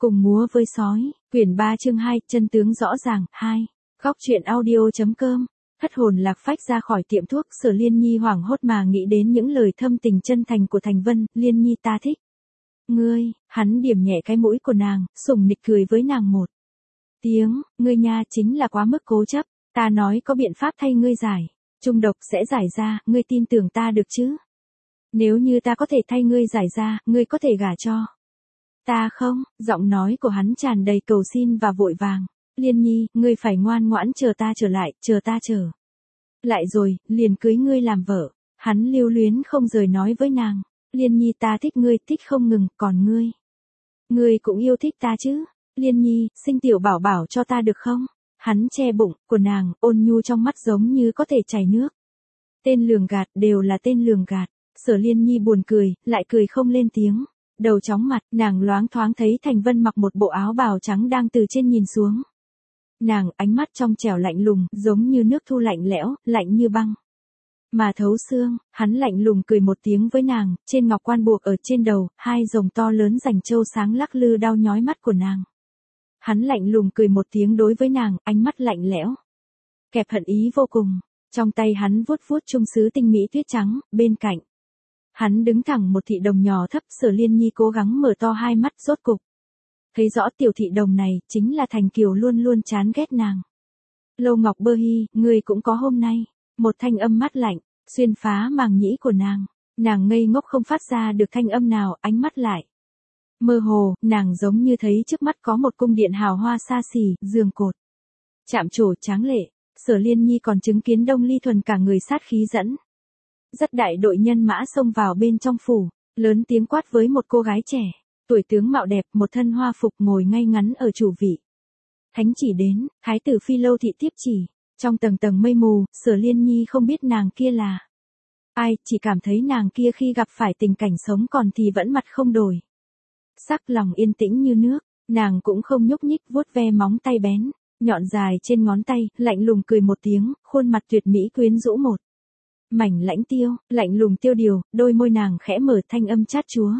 Cùng múa với sói, quyển 3 chương 2, chân tướng rõ ràng, 2. Góc truyện audio.com. Thất hồn lạc phách ra khỏi tiệm thuốc, Sở Liên Nhi hoảng hốt mà nghĩ đến những lời thâm tình chân thành của Thành Vân. Liên Nhi ta thích ngươi, hắn điểm nhẹ cái mũi của nàng, sủng nịch cười với nàng một tiếng, ngươi nha chính là quá mức cố chấp, ta nói có biện pháp thay ngươi giải, trung độc sẽ giải ra, ngươi tin tưởng ta được chứ? Nếu như ta có thể thay ngươi giải ra, ngươi có thể gả cho ta không? Giọng nói của hắn tràn đầy cầu xin và vội vàng. Liên Nhi, ngươi phải ngoan ngoãn chờ ta trở lại, chờ ta trở lại rồi, liền cưới ngươi làm vợ. Hắn lưu luyến không rời nói với nàng. Liên Nhi ta thích ngươi, thích không ngừng, còn ngươi? Ngươi cũng yêu thích ta chứ? Liên Nhi, sinh tiểu bảo bảo cho ta được không? Hắn che bụng của nàng, ôn nhu trong mắt giống như có thể chảy nước. Tên lường gạt, đều là tên lường gạt. Sở Liên Nhi buồn cười, lại cười không lên tiếng. Đầu chóng mặt, nàng loáng thoáng thấy Thành Vân mặc một bộ áo bào trắng đang từ trên nhìn xuống. Nàng ánh mắt trong trẻo lạnh lùng, giống như nước thu lạnh lẽo, lạnh như băng. Mà thấu xương, hắn lạnh lùng cười một tiếng với nàng, trên ngọc quan buộc ở trên đầu, hai rồng to lớn rành châu sáng lắc lư đau nhói mắt của nàng. Hắn lạnh lùng cười một tiếng đối với nàng, ánh mắt lạnh lẽo. Kẹp hận ý vô cùng, trong tay hắn vuốt vuốt trung sứ tinh mỹ tuyết trắng, bên cạnh. Hắn đứng thẳng một thị đồng nhỏ thấp, Sở Liên Nhi cố gắng mở to hai mắt rốt cục. Thấy rõ tiểu thị đồng này, chính là Thành Kiều luôn luôn chán ghét nàng. Lâu Ngọc Bơ Hy, ngươi cũng có hôm nay. Một thanh âm mát lạnh, xuyên phá màng nhĩ của nàng. Nàng ngây ngốc không phát ra được thanh âm nào, ánh mắt lại. Mơ hồ, nàng giống như thấy trước mắt có một cung điện hào hoa xa xỉ, giường cột. Chạm trổ tráng lệ, Sở Liên Nhi còn chứng kiến Đông Ly Thuần cả người sát khí dẫn. Rất đại đội nhân mã xông vào bên trong phủ, lớn tiếng quát với một cô gái trẻ, tuổi tướng mạo đẹp, một thân hoa phục ngồi ngay ngắn ở chủ vị. Thánh chỉ đến, thái tử Phi Lâu thị tiếp chỉ, trong tầng tầng mây mù, Sở Liên Nhi không biết nàng kia là ai, chỉ cảm thấy nàng kia khi gặp phải tình cảnh sống còn thì vẫn mặt không đổi. Sắc lòng yên tĩnh như nước, nàng cũng không nhúc nhích, vuốt ve móng tay bén, nhọn dài trên ngón tay, lạnh lùng cười một tiếng, khuôn mặt tuyệt mỹ quyến rũ một. Mảnh lãnh tiêu, lạnh lùng tiêu điều, đôi môi nàng khẽ mở, thanh âm chát chúa.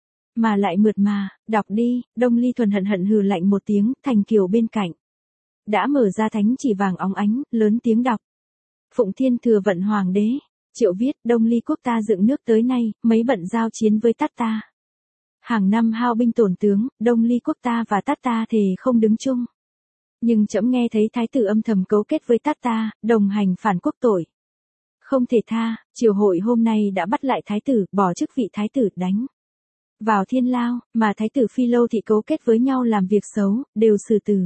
Mà lại mượt mà, đọc đi. Đông Ly Thuần hận hận hừ lạnh một tiếng, Thành Kiều bên cạnh. Đã mở ra thánh chỉ vàng óng ánh, lớn tiếng đọc. Phụng Thiên Thừa Vận Hoàng đế, Triệu viết, Đông Ly quốc ta dựng nước tới nay, mấy bận giao chiến với Tát ta. Hàng năm hao binh tổn tướng, Đông Ly quốc ta và Tát ta thề không đứng chung. Nhưng trẫm nghe thấy thái tử âm thầm cấu kết với Tát ta, đồng hành phản quốc tội. Không thể tha, triều hội hôm nay đã bắt lại thái tử, bỏ chức vị thái tử, đánh vào thiên lao, mà thái tử Phi Lâu thị cấu kết với nhau làm việc xấu, đều xử tử.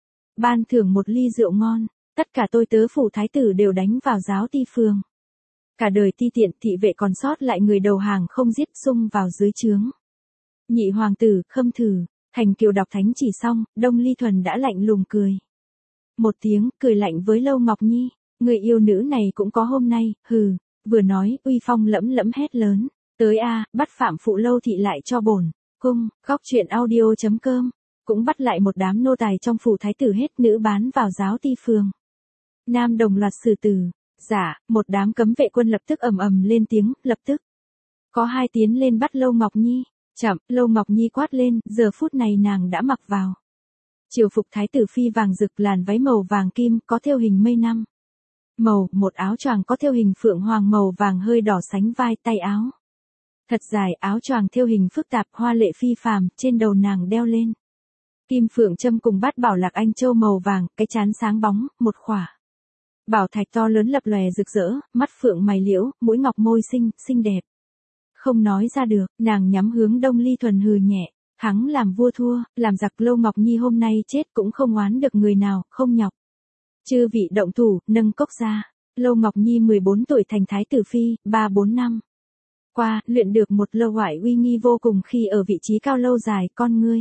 Ban thưởng một ly rượu ngon, tất cả tôi tớ phủ thái tử đều đánh vào giáo ti phường. Cả đời ti tiện, thị vệ còn sót lại người đầu hàng không giết, xung vào dưới trướng. Nhị hoàng tử, Khâm Thử, Thành Kiều đọc thánh chỉ xong, Đông Ly Thuần đã lạnh lùng cười. Một tiếng, cười lạnh với Lâu Ngọc Nhi. Người yêu nữ này cũng có hôm nay, hừ, vừa nói, uy phong lẫm lẫm hét lớn, tới a, bắt Phạm Phụ Lâu thị lại cho bổn cung. Góc truyện audio.com, cũng bắt lại một đám nô tài trong phủ thái tử hết, nữ bán vào giáo ti phường. Nam đồng loạt xử tử, dạ, một đám cấm vệ quân lập tức ầm ầm lên tiếng, lập tức. Có hai tiến lên bắt Lâu Ngọc Nhi, chậm, Lâu Ngọc Nhi quát lên, giờ phút này nàng đã mặc vào. Triều phục thái tử phi vàng rực, làn váy màu vàng kim, có thêu hình mây năm. Màu, một áo choàng có thêu hình phượng hoàng màu vàng hơi đỏ sánh vai, tay áo thật dài, áo choàng thêu hình phức tạp, hoa lệ phi phàm, trên đầu nàng đeo lên kim phượng châm cùng bát bảo lạc anh châu màu vàng, cái trán sáng bóng, một khỏa bảo thạch to lớn lập lòe rực rỡ, mắt phượng mày liễu, mũi ngọc môi xinh, xinh đẹp. Không nói ra được, nàng nhắm hướng Đông Ly Thuần hừ nhẹ, thắng làm vua thua, làm giặc. Lâu Ngọc Nhi hôm nay chết cũng không oán được người nào, không nhọc. Chư vị động thủ, nâng cốc ra. Lâu Ngọc Nhi 14 tuổi thành thái tử phi, 3-4 năm qua, luyện được một lâu ngoại uy nghi vô cùng khi ở vị trí cao lâu dài, con ngươi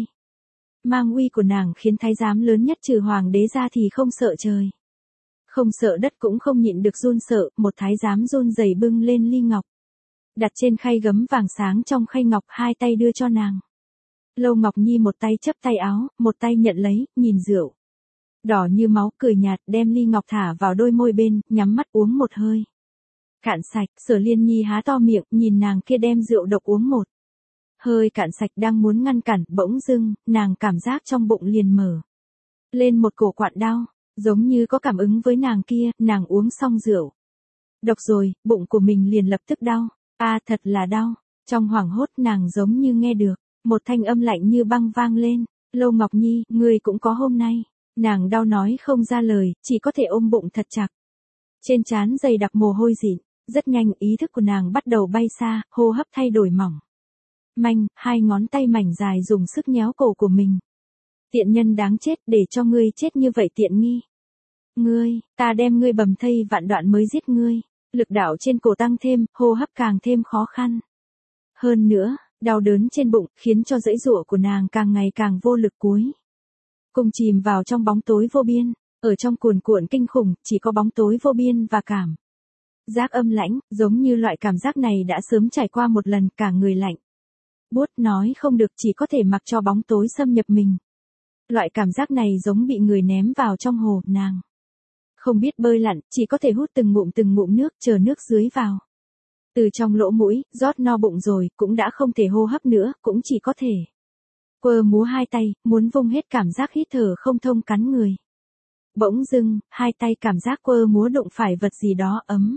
mang uy của nàng khiến thái giám lớn nhất trừ hoàng đế ra thì không sợ trời, không sợ đất, cũng không nhịn được run sợ. Một thái giám run rẩy bưng lên ly ngọc, đặt trên khay gấm vàng sáng trong khay ngọc, hai tay đưa cho nàng. Lâu Ngọc Nhi một tay chấp tay áo, một tay nhận lấy, nhìn rượu đỏ như máu, cười nhạt, đem ly ngọc thả vào đôi môi bên, nhắm mắt uống một hơi cạn sạch. Sở Liên Nhi há to miệng, nhìn nàng kia đem rượu độc uống một hơi cạn sạch đang muốn ngăn cản, bỗng dưng, nàng cảm giác trong bụng liền mở lên một cổ quặn đau, giống như có cảm ứng với nàng kia, nàng uống xong rượu. Độc rồi, bụng của mình liền lập tức đau, thật là đau, trong hoảng hốt nàng giống như nghe được, một thanh âm lạnh như băng vang lên, Lâu Ngọc Nhi, ngươi cũng có hôm nay, nàng đau nói không ra lời, chỉ có thể ôm bụng thật chặt. Trên trán dày đặc mồ hôi dịn, rất nhanh ý thức của nàng bắt đầu bay xa, hô hấp thay đổi mỏng. Manh, hai ngón tay mảnh dài dùng sức nhéo cổ của mình. Tiện nhân đáng chết, để cho ngươi chết như vậy tiện nghi. Ngươi, ta đem ngươi bầm thây vạn đoạn mới giết ngươi. Lực đạo trên cổ tăng thêm, hô hấp càng thêm khó khăn. Hơn nữa, đau đớn trên bụng, khiến cho dãy giụa của nàng càng ngày càng vô lực cuối. Cùng chìm vào trong bóng tối vô biên, ở trong cuồn cuộn kinh khủng, chỉ có bóng tối vô biên và cảm giác âm lãnh, giống như loại cảm giác này đã sớm trải qua một lần, cả người lạnh. Buốt nói không được, chỉ có thể mặc cho bóng tối xâm nhập mình. Loại cảm giác này giống bị người ném vào trong hồ, nàng không biết bơi lặn, chỉ có thể hút từng ngụm nước, chờ nước dưới vào. Từ trong lỗ mũi, rót no bụng rồi, cũng đã không thể hô hấp nữa, cũng chỉ có thể quơ múa hai tay, muốn vung hết cảm giác hít thở không thông cắn người. Bỗng dưng, hai tay cảm giác quơ múa đụng phải vật gì đó ấm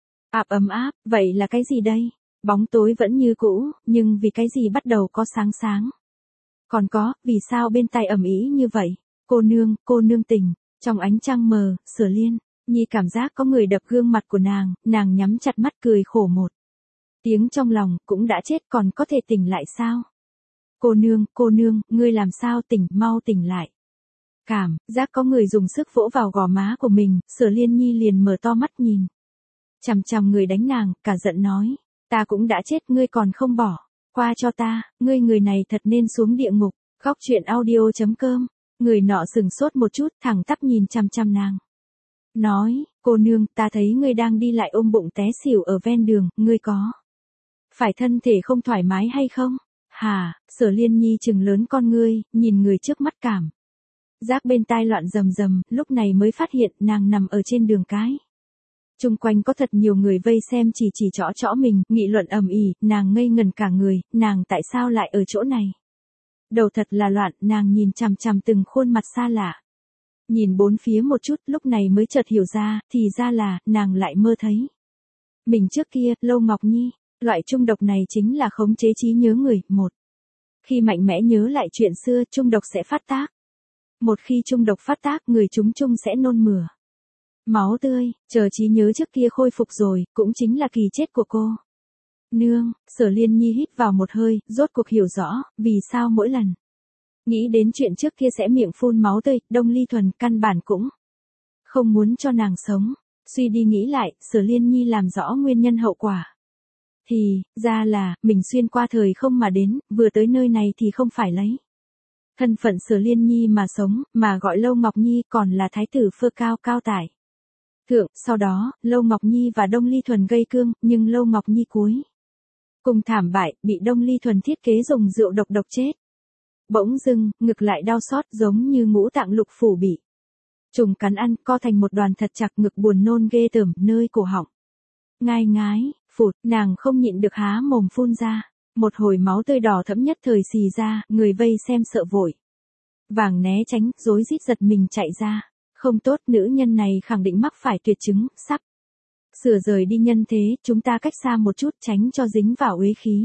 áp, vậy là cái gì đây? Bóng tối vẫn như cũ, nhưng vì cái gì bắt đầu có sáng sáng. Còn có, vì sao bên tai ầm ĩ như vậy? Cô nương tình, trong ánh trăng mờ, Sở Liên Nhi cảm giác có người đập gương mặt của nàng nhắm chặt mắt cười khổ một tiếng trong lòng, cũng đã chết còn có thể tỉnh lại sao? Cô nương, ngươi làm sao tỉnh, mau tỉnh lại. Cảm giác có người dùng sức vỗ vào gò má của mình, Sở Liên Nhi liền mở to mắt nhìn. Chằm chằm người đánh nàng, cả giận nói, ta cũng đã chết, ngươi còn không bỏ qua cho ta, ngươi người này thật nên xuống địa ngục. Khóc chuyện audio.com. Người nọ sừng sốt một chút, thẳng tắp nhìn chằm chằm nàng. Nói, cô nương, ta thấy ngươi đang đi lại ôm bụng té xỉu ở ven đường, ngươi có phải thân thể không thoải mái hay không? Hả? Sở Liên Nhi trừng lớn con ngươi, nhìn người trước mắt cảm giác bên tai loạn rầm, lúc này mới phát hiện nàng nằm ở trên đường cái. Chung quanh có thật nhiều người vây xem chỉ trõ mình, nghị luận ầm ĩ, nàng ngây ngẩn cả người, nàng tại sao lại ở chỗ này? Đầu thật là loạn, nàng nhìn chằm chằm từng khuôn mặt xa lạ. Nhìn bốn phía một chút, lúc này mới chợt hiểu ra, thì ra là, nàng lại mơ thấy. Mình trước kia, Lâu Ngọc Nhi, loại trung độc này chính là khống chế trí nhớ người, một. Khi mạnh mẽ nhớ lại chuyện xưa, trung độc sẽ phát tác. Một khi trung độc phát tác, người chúng chung sẽ nôn mửa máu tươi, chờ trí nhớ trước kia khôi phục rồi, cũng chính là kỳ chết của cô. Nương, Sở Liên Nhi hít vào một hơi, rốt cuộc hiểu rõ, vì sao mỗi lần nghĩ đến chuyện trước kia sẽ miệng phun máu tươi, Đông Ly Thuần căn bản cũng không muốn cho nàng sống. Suy đi nghĩ lại, Sở Liên Nhi làm rõ nguyên nhân hậu quả. Thì, ra là, mình xuyên qua thời không mà đến, vừa tới nơi này thì không phải lấy thân phận Sở Liên Nhi mà sống, mà gọi Lâu Ngọc Nhi còn là thái tử Phơ Cao Cao Tải Thượng, sau đó, Lâu Ngọc Nhi và Đông Ly Thuần gây cương, nhưng Lâu Ngọc Nhi cuối cùng thảm bại, bị Đông Ly Thuần thiết kế dùng rượu độc chết. Bỗng dưng, ngực lại đau xót giống như ngũ tạng lục phủ bị trùng cắn ăn, co thành một đoàn thật chặt, ngực buồn nôn ghê tởm, nơi cổ họng ngai ngái, phụt, nàng không nhịn được há mồm phun ra. Một hồi máu tươi đỏ thẫm nhất thời xì ra, người vây xem sợ vội vàng né tránh, rối rít giật mình chạy ra. Không tốt, nữ nhân này khẳng định mắc phải tuyệt chứng, sắp sửa rời đi nhân thế, chúng ta cách xa một chút tránh cho dính vào uế khí.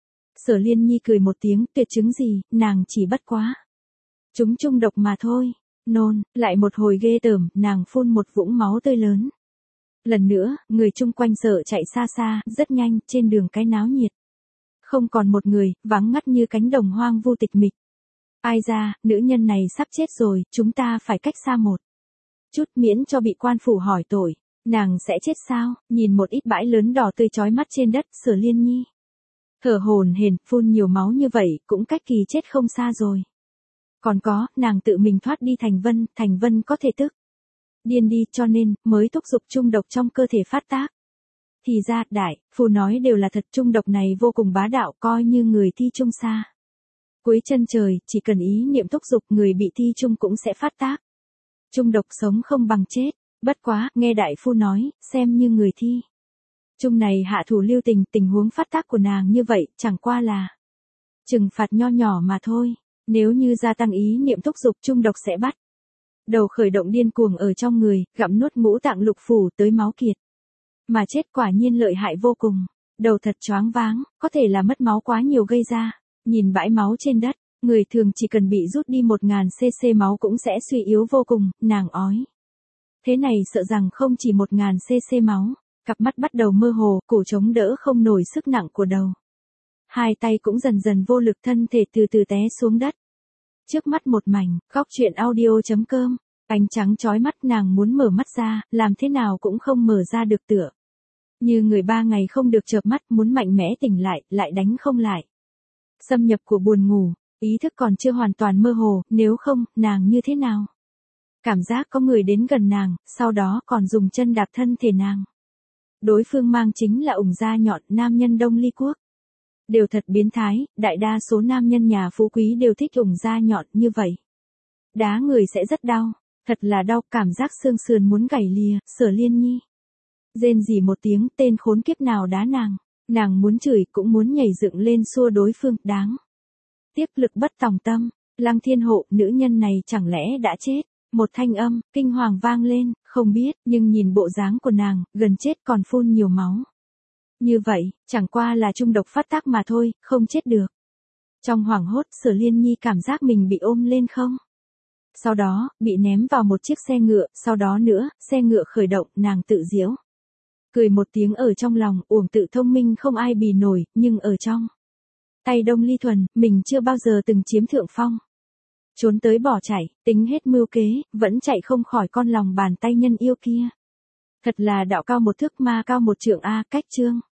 Sở Liên Nhi cười một tiếng, tuyệt chứng gì, nàng chỉ bất quá chúng trung độc mà thôi. Nôn, lại một hồi ghê tởm, nàng phun một vũng máu tươi lớn. Lần nữa, người chung quanh sợ chạy xa xa, rất nhanh, trên đường cái náo nhiệt. Không còn một người, vắng ngắt như cánh đồng hoang vu tịch mịch. Ai ra, nữ nhân này sắp chết rồi, chúng ta phải cách xa một chút miễn cho bị quan phủ hỏi tội. Nàng sẽ chết sao? Nhìn một ít bãi lớn đỏ tươi chói mắt trên đất, Sở Liên Nhi thở hổn hển, phun nhiều máu như vậy, cũng cách kỳ chết không xa rồi. Còn có, nàng tự mình thoát đi Thành Vân có thể tức điên đi, cho nên mới thúc giục trung độc trong cơ thể phát tác. Thì ra, đại phu nói đều là thật, trung độc này vô cùng bá đạo, coi như người thi trung xa cuối chân trời, chỉ cần ý niệm thúc giục, người bị thi trung cũng sẽ phát tác. Trung độc sống không bằng chết. Bất quá, nghe đại phu nói, xem như người thi trung này hạ thủ lưu tình, tình huống phát tác của nàng như vậy, chẳng qua là Trừng phạt nho nhỏ mà thôi, nếu như gia tăng ý niệm thúc dục trung độc sẽ bắt đầu khởi động điên cuồng ở trong người, gặm nuốt ngũ tạng lục phủ tới máu kiệt. Mà chết quả nhiên lợi hại vô cùng, đầu thật choáng váng, có thể là mất máu quá nhiều gây ra. Nhìn bãi máu trên đất, người thường chỉ cần bị rút đi 1000 cc máu cũng sẽ suy yếu vô cùng, nàng ói. Thế này sợ rằng không chỉ 1000 cc máu, cặp mắt bắt đầu mơ hồ, cổ chống đỡ không nổi sức nặng của đầu. Hai tay cũng dần dần vô lực, thân thể từ từ té xuống đất. Trước mắt một mảnh, góc chuyện audio.com, ánh trắng chói mắt, nàng muốn mở mắt ra, làm thế nào cũng không mở ra được tựa. Như người 3 ngày không được chợp mắt, muốn mạnh mẽ tỉnh lại, lại đánh không lại. Xâm nhập của buồn ngủ, ý thức còn chưa hoàn toàn mơ hồ, nếu không, nàng như thế nào? Cảm giác có người đến gần nàng, sau đó còn dùng chân đạp thân thể nàng. Đối phương mang chính là ủng da nhọn, nam nhân Đông Ly Quốc. Đều thật biến thái, đại đa số nam nhân nhà phú quý đều thích ủng da nhọn như vậy. Đá người sẽ rất đau, thật là đau, cảm giác xương sườn muốn gãy lìa. Sở Liên Nhi rên rỉ một tiếng, tên khốn kiếp nào đá nàng. Nàng muốn chửi cũng muốn nhảy dựng lên xua đối phương, đáng tiếc lực bất tòng tâm. Lăng Thiên Hộ, nữ nhân này chẳng lẽ đã chết? Một thanh âm kinh hoàng vang lên, không biết, nhưng nhìn bộ dáng của nàng, gần chết còn phun nhiều máu. Như vậy, chẳng qua là trung độc phát tác mà thôi, không chết được. Trong hoảng hốt, Sở Liên Nhi cảm giác mình bị ôm lên không. Sau đó, bị ném vào một chiếc xe ngựa, sau đó nữa, xe ngựa khởi động, nàng tự giễu. Cười một tiếng ở trong lòng, uổng tự thông minh không ai bì nổi, nhưng ở trong tay Đông Ly Thuần, mình chưa bao giờ từng chiếm thượng phong. Trốn tới bỏ chạy, tính hết mưu kế, vẫn chạy không khỏi con lòng bàn tay nhân yêu kia. Thật là đạo cao một thước ma cao một trượng a, cách chương.